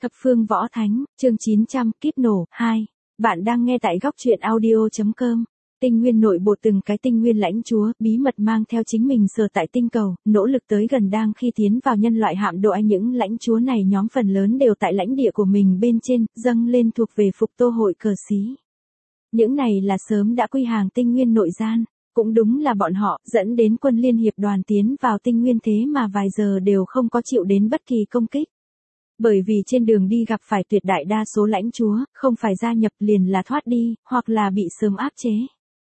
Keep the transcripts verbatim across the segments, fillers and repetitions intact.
Thập phương võ thánh, chương chín trăm, kíp nổ, hai. Bạn đang nghe tại góc truyện audio.com. Tinh nguyên nội bộ từng cái tinh nguyên lãnh chúa, bí mật mang theo chính mình sờ tại tinh cầu, nỗ lực tới gần đang khi tiến vào nhân loại hạm đội. Những lãnh chúa này nhóm phần lớn đều tại lãnh địa của mình bên trên, dâng lên thuộc về phục tô hội cờ xí. Những này là sớm đã quy hàng tinh nguyên nội gian. Cũng đúng là bọn họ, dẫn đến quân liên hiệp đoàn tiến vào tinh nguyên thế mà vài giờ đều không có chịu đến bất kỳ công kích. Bởi vì trên đường đi gặp phải tuyệt đại đa số lãnh chúa, không phải gia nhập liền là thoát đi, hoặc là bị sớm áp chế.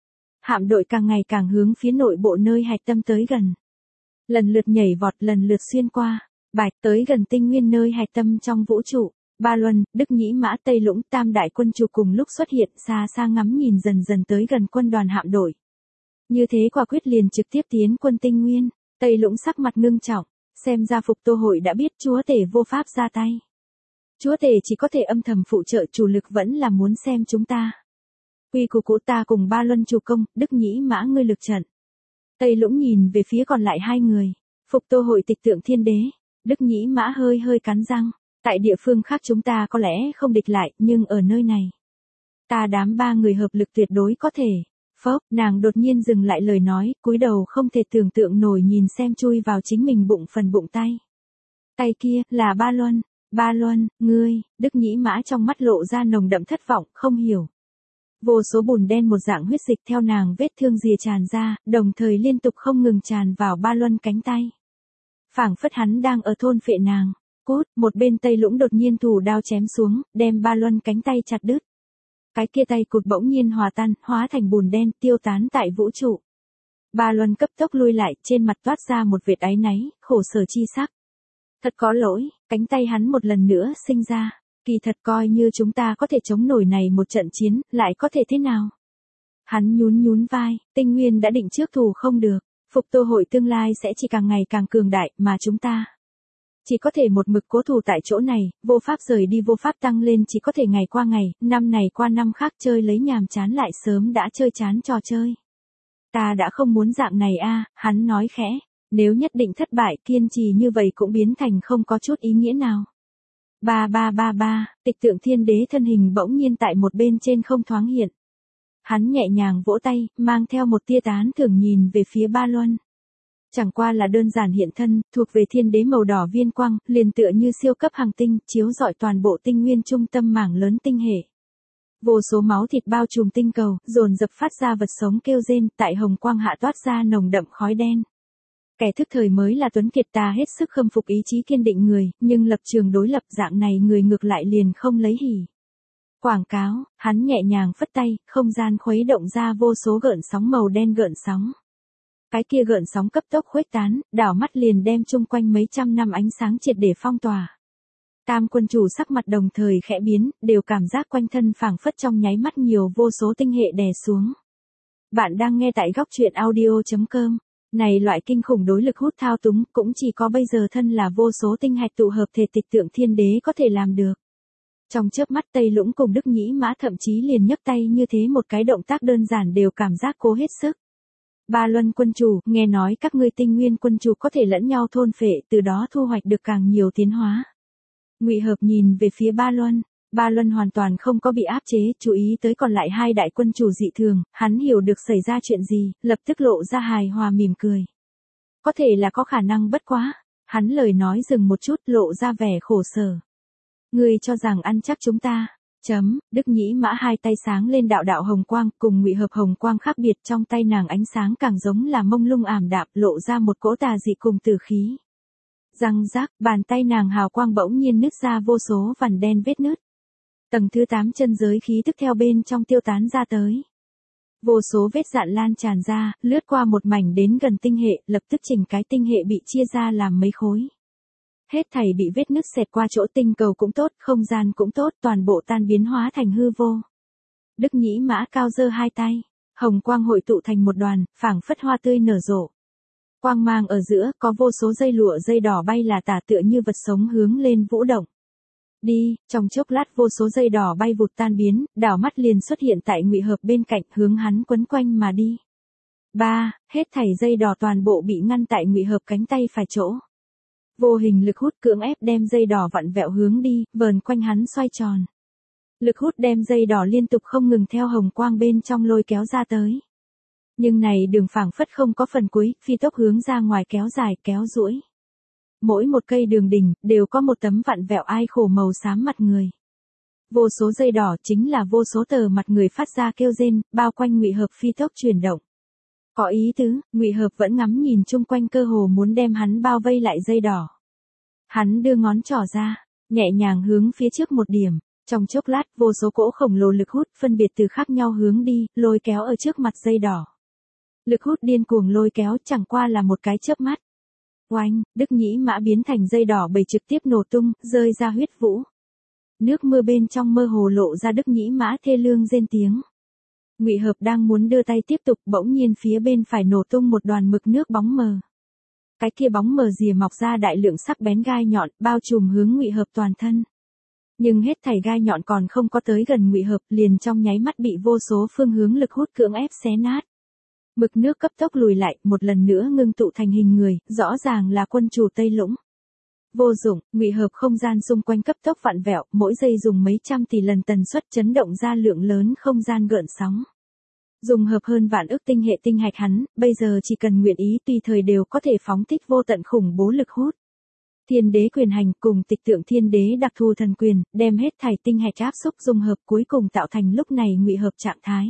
Hạm đội càng ngày càng hướng phía nội bộ nơi hạch tâm tới gần. Lần lượt nhảy vọt, lần lượt xuyên qua, bạch tới gần tinh nguyên nơi hạch tâm trong vũ trụ. Ba Luân, Đức Nhĩ Mã, Tây Lũng, Tam đại quân chủ cùng lúc xuất hiện, xa xa ngắm nhìn dần dần tới gần quân đoàn hạm đội. Như thế quả quyết liền trực tiếp tiến quân tinh nguyên. Tây Lũng sắc mặt ngưng trọng. Xem ra phục tô hội đã biết chúa tể vô pháp ra tay. Chúa tể chỉ có thể âm thầm phụ trợ, chủ lực vẫn là muốn xem chúng ta. Quy củ cũ ta cùng Ba Luân chủ công, Đức Nhĩ Mã ngươi lực trận. Tây Lũng nhìn về phía còn lại hai người. Phục tô hội tịch tượng thiên đế. Đức Nhĩ Mã hơi hơi cắn răng. Tại địa phương khác chúng ta có lẽ không địch lại, nhưng ở nơi này. Ta đám ba người hợp lực tuyệt đối có thể. Phốc, nàng đột nhiên dừng lại lời nói, cúi đầu không thể tưởng tượng nổi nhìn xem chui vào chính mình bụng phần bụng tay. Tay kia, là Ba Luân. Ba Luân, ngươi, Đức Nhĩ Mã trong mắt lộ ra nồng đậm thất vọng, không hiểu. Vô số bùn đen một dạng huyết dịch theo nàng vết thương rìa tràn ra, đồng thời liên tục không ngừng tràn vào Ba Luân cánh tay. Phảng phất hắn đang ở thôn phệ nàng. Cút, một bên Tây Lũng đột nhiên thủ đao chém xuống, đem Ba Luân cánh tay chặt đứt. Cái kia tay cụt bỗng nhiên hòa tan, hóa thành bùn đen, tiêu tán tại vũ trụ. Ba Luân cấp tốc lui lại, trên mặt toát ra một vệt áy náy, khổ sở chi sắc. Thật có lỗi, cánh tay hắn một lần nữa sinh ra. Kỳ thật coi như chúng ta có thể chống nổi này một trận chiến, lại có thể thế nào? Hắn nhún nhún vai, tinh nguyên đã định trước thù không được. Phục tô hội tương lai sẽ chỉ càng ngày càng cường đại, mà chúng ta chỉ có thể một mực cố thủ tại chỗ này, vô pháp rời đi, vô pháp tăng lên, chỉ có thể ngày qua ngày, năm này qua năm khác, chơi lấy nhàm chán lại sớm đã chơi chán trò chơi. Ta đã không muốn dạng này a, hắn nói khẽ, nếu nhất định thất bại, kiên trì như vậy cũng biến thành không có chút ý nghĩa nào. Ba ba ba ba, tịch tượng thiên đế thân hình bỗng nhiên tại một bên trên không thoáng hiện. Hắn nhẹ nhàng vỗ tay, mang theo một tia tán thưởng nhìn về phía Ba Luân. Chẳng qua là đơn giản hiện thân, thuộc về thiên đế màu đỏ viên quang, liền tựa như siêu cấp hành tinh, chiếu rọi toàn bộ tinh nguyên trung tâm mảng lớn tinh hệ. Vô số máu thịt bao trùm tinh cầu, dồn dập phát ra vật sống kêu rên, tại hồng quang hạ toát ra nồng đậm khói đen. Kẻ thức thời mới là tuấn kiệt, ta hết sức khâm phục ý chí kiên định người, nhưng lập trường đối lập dạng này người ngược lại liền không lấy hỉ. Quảng cáo, hắn nhẹ nhàng phất tay, không gian khuấy động ra vô số gợn sóng màu đen gợn sóng. Cái kia gợn sóng cấp tốc khuếch tán, đảo mắt liền đem chung quanh mấy trăm năm ánh sáng triệt để phong tỏa. Tam quân chủ sắc mặt đồng thời khẽ biến, đều cảm giác quanh thân phảng phất trong nháy mắt nhiều vô số tinh hệ đè xuống. Bạn đang nghe tại góc truyện audio.com. Này loại kinh khủng đối lực hút thao túng cũng chỉ có bây giờ thân là vô số tinh hạch tụ hợp thể tịch tượng thiên đế có thể làm được. Trong chớp mắt Tây Lũng cùng Đức Nhĩ Mã thậm chí liền nhấc tay như thế một cái động tác đơn giản đều cảm giác cố hết sức. Ba Luân quân chủ, nghe nói các ngươi tinh nguyên quân chủ có thể lẫn nhau thôn phệ, từ đó thu hoạch được càng nhiều tiến hóa. Ngụy Hợp nhìn về phía Ba Luân, Ba Luân hoàn toàn không có bị áp chế, chú ý tới còn lại hai đại quân chủ dị thường, hắn hiểu được xảy ra chuyện gì, lập tức lộ ra hài hòa mỉm cười. Có thể là có khả năng bất quá, hắn lời nói dừng một chút, lộ ra vẻ khổ sở. Ngươi cho rằng ăn chắc chúng ta. Chấm, Đức Nhĩ Mã hai tay sáng lên đạo đạo hồng quang, cùng Ngụy Hợp hồng quang khác biệt, trong tay nàng ánh sáng càng giống là mông lung ảm đạm, lộ ra một cỗ tà dị cùng tử khí. Răng rác, bàn tay nàng hào quang bỗng nhiên nứt ra vô số vằn đen vết nứt. Tầng thứ tám chân giới khí tức theo bên trong tiêu tán ra tới. Vô số vết dạn lan tràn ra, lướt qua một mảnh đến gần tinh hệ, lập tức chỉnh cái tinh hệ bị chia ra làm mấy khối. Hết thảy bị vết nứt xẹt qua chỗ, tinh cầu cũng tốt, không gian cũng tốt, toàn bộ tan biến hóa thành hư vô. Đức Nhĩ Mã cao giơ hai tay, hồng quang hội tụ thành một đoàn, phảng phất hoa tươi nở rộ. Quang mang ở giữa, có vô số dây lụa dây đỏ bay là tả, tựa như vật sống hướng lên vũ động. Đi, trong chốc lát vô số dây đỏ bay vụt tan biến, đảo mắt liền xuất hiện tại Ngụy Hợp bên cạnh, hướng hắn quấn quanh mà đi. Ba, hết thảy dây đỏ toàn bộ bị ngăn tại Ngụy Hợp cánh tay phải chỗ. Vô hình lực hút cưỡng ép đem dây đỏ vặn vẹo hướng đi, vờn quanh hắn xoay tròn. Lực hút đem dây đỏ liên tục không ngừng theo hồng quang bên trong lôi kéo ra tới. Nhưng này đường phảng phất không có phần cuối, phi tốc hướng ra ngoài kéo dài, kéo duỗi. Mỗi một cây đường đỉnh, đều có một tấm vặn vẹo ai khổ màu xám mặt người. Vô số dây đỏ chính là vô số tờ mặt người phát ra kêu rên, bao quanh Ngụy Hợp phi tốc chuyển động. Có ý tứ, Ngụy Hợp vẫn ngắm nhìn chung quanh cơ hồ muốn đem hắn bao vây lại dây đỏ. Hắn đưa ngón trỏ ra, nhẹ nhàng hướng phía trước một điểm. Trong chốc lát, vô số cỗ khổng lồ lực hút phân biệt từ khác nhau hướng đi, lôi kéo ở trước mặt dây đỏ. Lực hút điên cuồng lôi kéo chẳng qua là một cái chớp mắt. Oanh, Đức Nhĩ Mã biến thành dây đỏ bầy trực tiếp nổ tung, rơi ra huyết vũ. Nước mưa bên trong mơ hồ lộ ra Đức Nhĩ Mã thê lương rên tiếng. Ngụy Hợp đang muốn đưa tay tiếp tục, bỗng nhiên phía bên phải nổ tung một đoàn mực nước bóng mờ. Cái kia bóng mờ rìa mọc ra đại lượng sắc bén gai nhọn, bao trùm hướng Ngụy Hợp toàn thân. Nhưng hết thảy gai nhọn còn không có tới gần Ngụy Hợp, liền trong nháy mắt bị vô số phương hướng lực hút cưỡng ép xé nát. Mực nước cấp tốc lùi lại, một lần nữa ngưng tụ thành hình người, rõ ràng là quân chủ Tây Lũng. Vô dụng, Ngụy Hợp không gian xung quanh cấp tốc vặn vẹo, mỗi giây dùng mấy trăm tỷ lần tần suất chấn động ra lượng lớn không gian gợn sóng. Dùng hợp hơn vạn ức tinh hệ tinh hạch hắn, bây giờ chỉ cần nguyện ý tùy thời đều có thể phóng thích vô tận khủng bố lực hút. Thiên đế quyền hành cùng tịch tượng thiên đế đặc thù thần quyền, đem hết thảy tinh hạch áp xúc dung hợp cuối cùng tạo thành lúc này Ngụy Hợp trạng thái.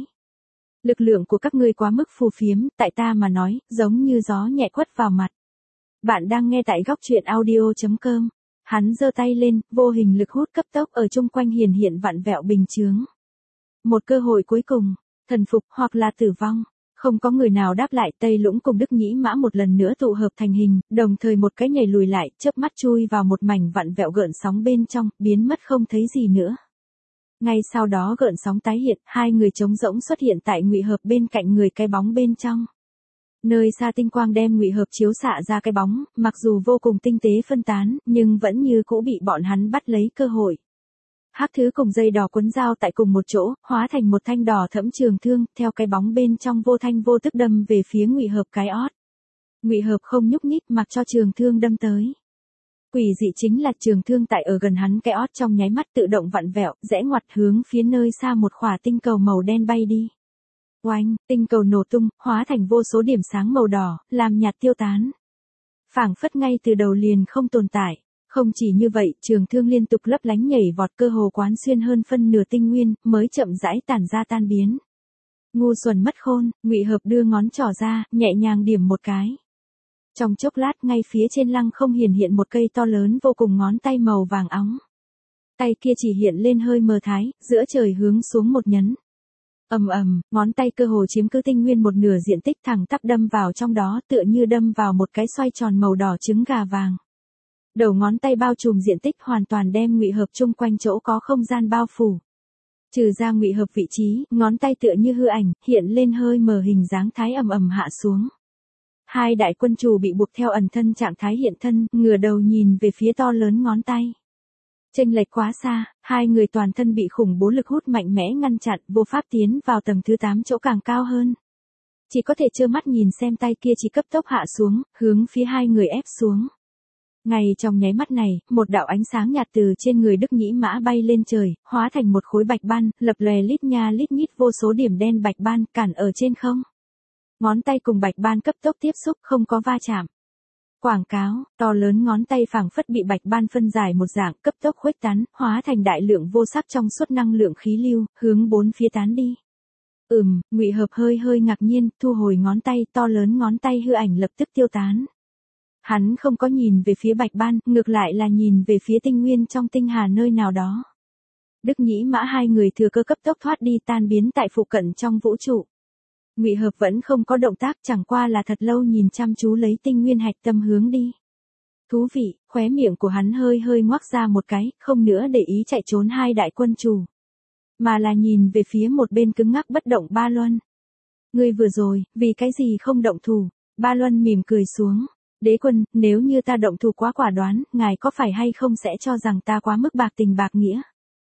Lực lượng của các ngươi quá mức phù phiếm, tại ta mà nói, giống như gió nhẹ quất vào mặt. Bạn đang nghe tại góc truyện audio chấm com. Hắn giơ tay lên, vô hình lực hút cấp tốc ở chung quanh hiển hiện vặn vẹo bình chướng. Một cơ hội cuối cùng, thần phục hoặc là tử vong. Không có người nào đáp lại, Tây Lũng cùng Đức Nhĩ Mã một lần nữa tụ hợp thành hình, đồng thời một cái nhảy lùi lại, chớp mắt chui vào một mảnh vặn vẹo gợn sóng bên trong, biến mất không thấy gì nữa. Ngay sau đó gợn sóng tái hiện, hai người trống rỗng xuất hiện tại Ngụy Hợp bên cạnh người cái bóng bên trong. Nơi xa tinh quang đem Ngụy Hợp chiếu xạ ra cái bóng, mặc dù vô cùng tinh tế phân tán, nhưng vẫn như cũ bị bọn hắn bắt lấy cơ hội. Hắc thứ cùng dây đỏ quấn dao tại cùng một chỗ, hóa thành một thanh đỏ thẫm trường thương, theo cái bóng bên trong vô thanh vô tức đâm về phía Ngụy Hợp cái ót. Ngụy Hợp không nhúc nhích mặc cho trường thương đâm tới. Quỷ dị chính là trường thương tại ở gần hắn cái ót trong nháy mắt tự động vặn vẹo, rẽ ngoặt hướng phía nơi xa một khỏa tinh cầu màu đen bay đi. Oanh, tinh cầu nổ tung, hóa thành vô số điểm sáng màu đỏ, làm nhạt tiêu tán. Phảng phất ngay từ đầu liền không tồn tại. Không chỉ như vậy, trường thương liên tục lấp lánh nhảy vọt cơ hồ quán xuyên hơn phân nửa tinh nguyên, mới chậm rãi tản ra tan biến. Ngu xuẩn mất khôn, Ngụy Hợp đưa ngón trỏ ra, nhẹ nhàng điểm một cái. Trong chốc lát ngay phía trên lăng không hiển hiện một cây to lớn vô cùng ngón tay màu vàng óng. Tay kia chỉ hiện lên hơi mờ thái, giữa trời hướng xuống một nhấn. Ầm ầm, ngón tay cơ hồ chiếm cứ tinh nguyên một nửa diện tích thẳng tắp đâm vào trong đó, tựa như đâm vào một cái xoay tròn màu đỏ trứng gà vàng. Đầu ngón tay bao trùm diện tích hoàn toàn đem Ngụy Hợp chung quanh chỗ có không gian bao phủ. Trừ ra Ngụy Hợp vị trí, ngón tay tựa như hư ảnh, hiện lên hơi mờ hình dáng thái ầm ầm hạ xuống. Hai đại quân chủ bị buộc theo ẩn thân trạng thái hiện thân, ngửa đầu nhìn về phía to lớn ngón tay. Chênh lệch quá xa, hai người toàn thân bị khủng bố lực hút mạnh mẽ ngăn chặn, vô pháp tiến vào tầng thứ tám chỗ càng cao hơn. Chỉ có thể trơ mắt nhìn xem tay kia chỉ cấp tốc hạ xuống, hướng phía hai người ép xuống. Ngay trong nháy mắt này, một đạo ánh sáng nhạt từ trên người Đức Nhĩ Mã bay lên trời, hóa thành một khối bạch ban, lập lòe lít nha lít nhít vô số điểm đen bạch ban, cản ở trên không. Ngón tay cùng bạch ban cấp tốc tiếp xúc, không có va chạm. Quảng cáo, to lớn ngón tay phảng phất bị bạch ban phân giải một dạng, cấp tốc khuếch tán, hóa thành đại lượng vô sắc trong suốt năng lượng khí lưu, hướng bốn phía tán đi. Ừm, Ngụy Hợp hơi hơi ngạc nhiên, thu hồi ngón tay, to lớn ngón tay hư ảnh lập tức tiêu tán. Hắn không có nhìn về phía bạch ban, ngược lại là nhìn về phía tinh nguyên trong tinh hà nơi nào đó. Đức Nhĩ Mã hai người thừa cơ cấp tốc thoát đi tan biến tại phụ cận trong vũ trụ. Ngụy Hợp vẫn không có động tác, chẳng qua là thật lâu nhìn chăm chú lấy tinh nguyên hạch tâm hướng đi. Thú vị, khóe miệng của hắn hơi hơi ngoác ra một cái, không nữa để ý chạy trốn hai đại quân chủ. Mà là nhìn về phía một bên cứng ngắc bất động Ba Luân. Ngươi vừa rồi, vì cái gì không động thủ? Ba Luân mỉm cười xuống. Đế quân, nếu như ta động thủ quá quả đoán, ngài có phải hay không sẽ cho rằng ta quá mức bạc tình bạc nghĩa?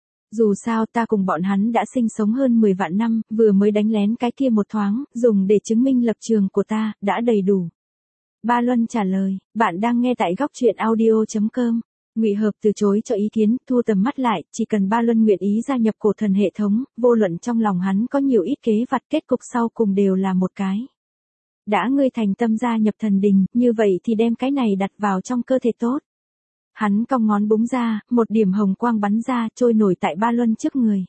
Dù sao ta cùng bọn hắn đã sinh sống hơn mười vạn năm, vừa mới đánh lén cái kia một thoáng, dùng để chứng minh lập trường của ta, đã đầy đủ. Ba Luân trả lời, bạn đang nghe tại góc truyện audio chấm com. Ngụy Hợp từ chối cho ý kiến, thu tầm mắt lại, chỉ cần Ba Luân nguyện ý gia nhập cổ thần hệ thống, vô luận trong lòng hắn có nhiều ít kế vặt, kết cục sau cùng đều là một cái. Đã ngươi thành tâm gia nhập thần đình, như vậy thì đem cái này đặt vào trong cơ thể tốt. Hắn cong ngón búng ra, một điểm hồng quang bắn ra, trôi nổi tại Ba Luân trước người.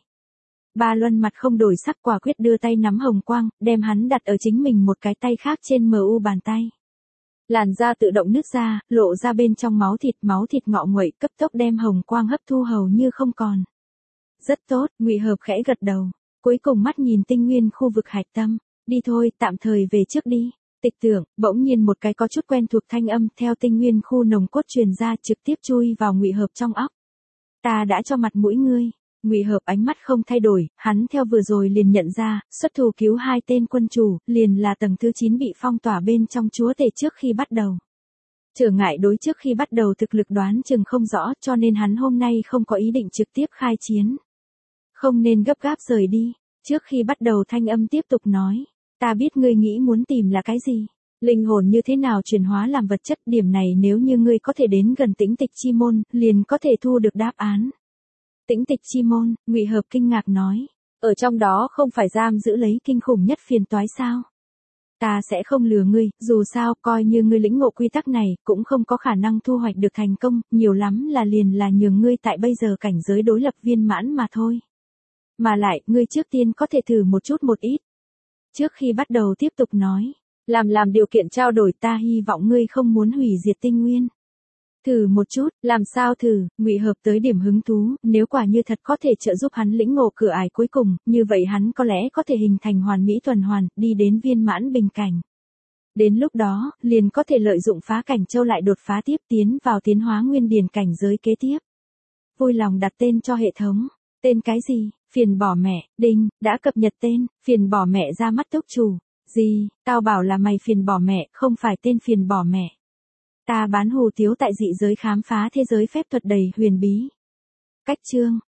Ba Luân mặt không đổi sắc, quả quyết đưa tay nắm hồng quang, đem hắn đặt ở chính mình một cái tay khác trên mu bàn tay. Làn da tự động nứt ra, lộ ra bên trong máu thịt, máu thịt ngọ nguậy, cấp tốc đem hồng quang hấp thu hầu như không còn. Rất tốt, Ngụy Hợp khẽ gật đầu, cuối cùng mắt nhìn tinh nguyên khu vực hạch tâm, đi thôi, tạm thời về trước đi. Tịch Tưởng, bỗng nhiên một cái có chút quen thuộc thanh âm theo tinh nguyên khu nồng cốt truyền ra, trực tiếp chui vào Ngụy Hợp trong óc. Ta đã cho mặt mũi ngươi. Ngụy Hợp ánh mắt không thay đổi, hắn theo vừa rồi liền nhận ra, xuất thủ cứu hai tên quân chủ, liền là tầng thứ chín bị phong tỏa bên trong chúa tể trước khi bắt đầu. Trở ngại đối trước khi bắt đầu thực lực đoán chừng không rõ, cho nên hắn hôm nay không có ý định trực tiếp khai chiến. Không nên gấp gáp rời đi. Trước khi bắt đầu thanh âm tiếp tục nói, ta biết ngươi nghĩ muốn tìm là cái gì. Linh hồn như thế nào chuyển hóa làm vật chất, điểm này nếu như ngươi có thể đến gần Tĩnh Tịch Chi Môn, liền có thể thu được đáp án. Tĩnh Tịch Chi Môn, Ngụy Hợp kinh ngạc nói, ở trong đó không phải giam giữ lấy kinh khủng nhất phiền toái sao? Ta sẽ không lừa ngươi, dù sao, coi như ngươi lĩnh ngộ quy tắc này, cũng không có khả năng thu hoạch được thành công, nhiều lắm là liền là nhường ngươi tại bây giờ cảnh giới đối lập viên mãn mà thôi. Mà lại, ngươi trước tiên có thể thử một chút một ít. Trước khi bắt đầu tiếp tục nói, làm làm điều kiện trao đổi, ta hy vọng ngươi không muốn hủy diệt tinh nguyên. Thử một chút, làm sao thử? Ngụy Hợp tới điểm hứng thú, nếu quả như thật có thể trợ giúp hắn lĩnh ngộ cửa ải cuối cùng, như vậy hắn có lẽ có thể hình thành hoàn mỹ tuần hoàn, đi đến viên mãn bình cảnh. Đến lúc đó, liền có thể lợi dụng phá cảnh châu lại đột phá tiếp, tiến vào tiến hóa nguyên điển cảnh giới kế tiếp. Vui lòng đặt tên cho hệ thống. Tên cái gì? Phiền bỏ mẹ. Đinh, đã cập nhật tên, phiền bỏ mẹ ra mắt túc chủ. Gì? Tao bảo là mày phiền bỏ mẹ, không phải tên phiền bỏ mẹ. Ta bán hủ tiếu tại dị giới khám phá thế giới phép thuật đầy huyền bí. Cách chương.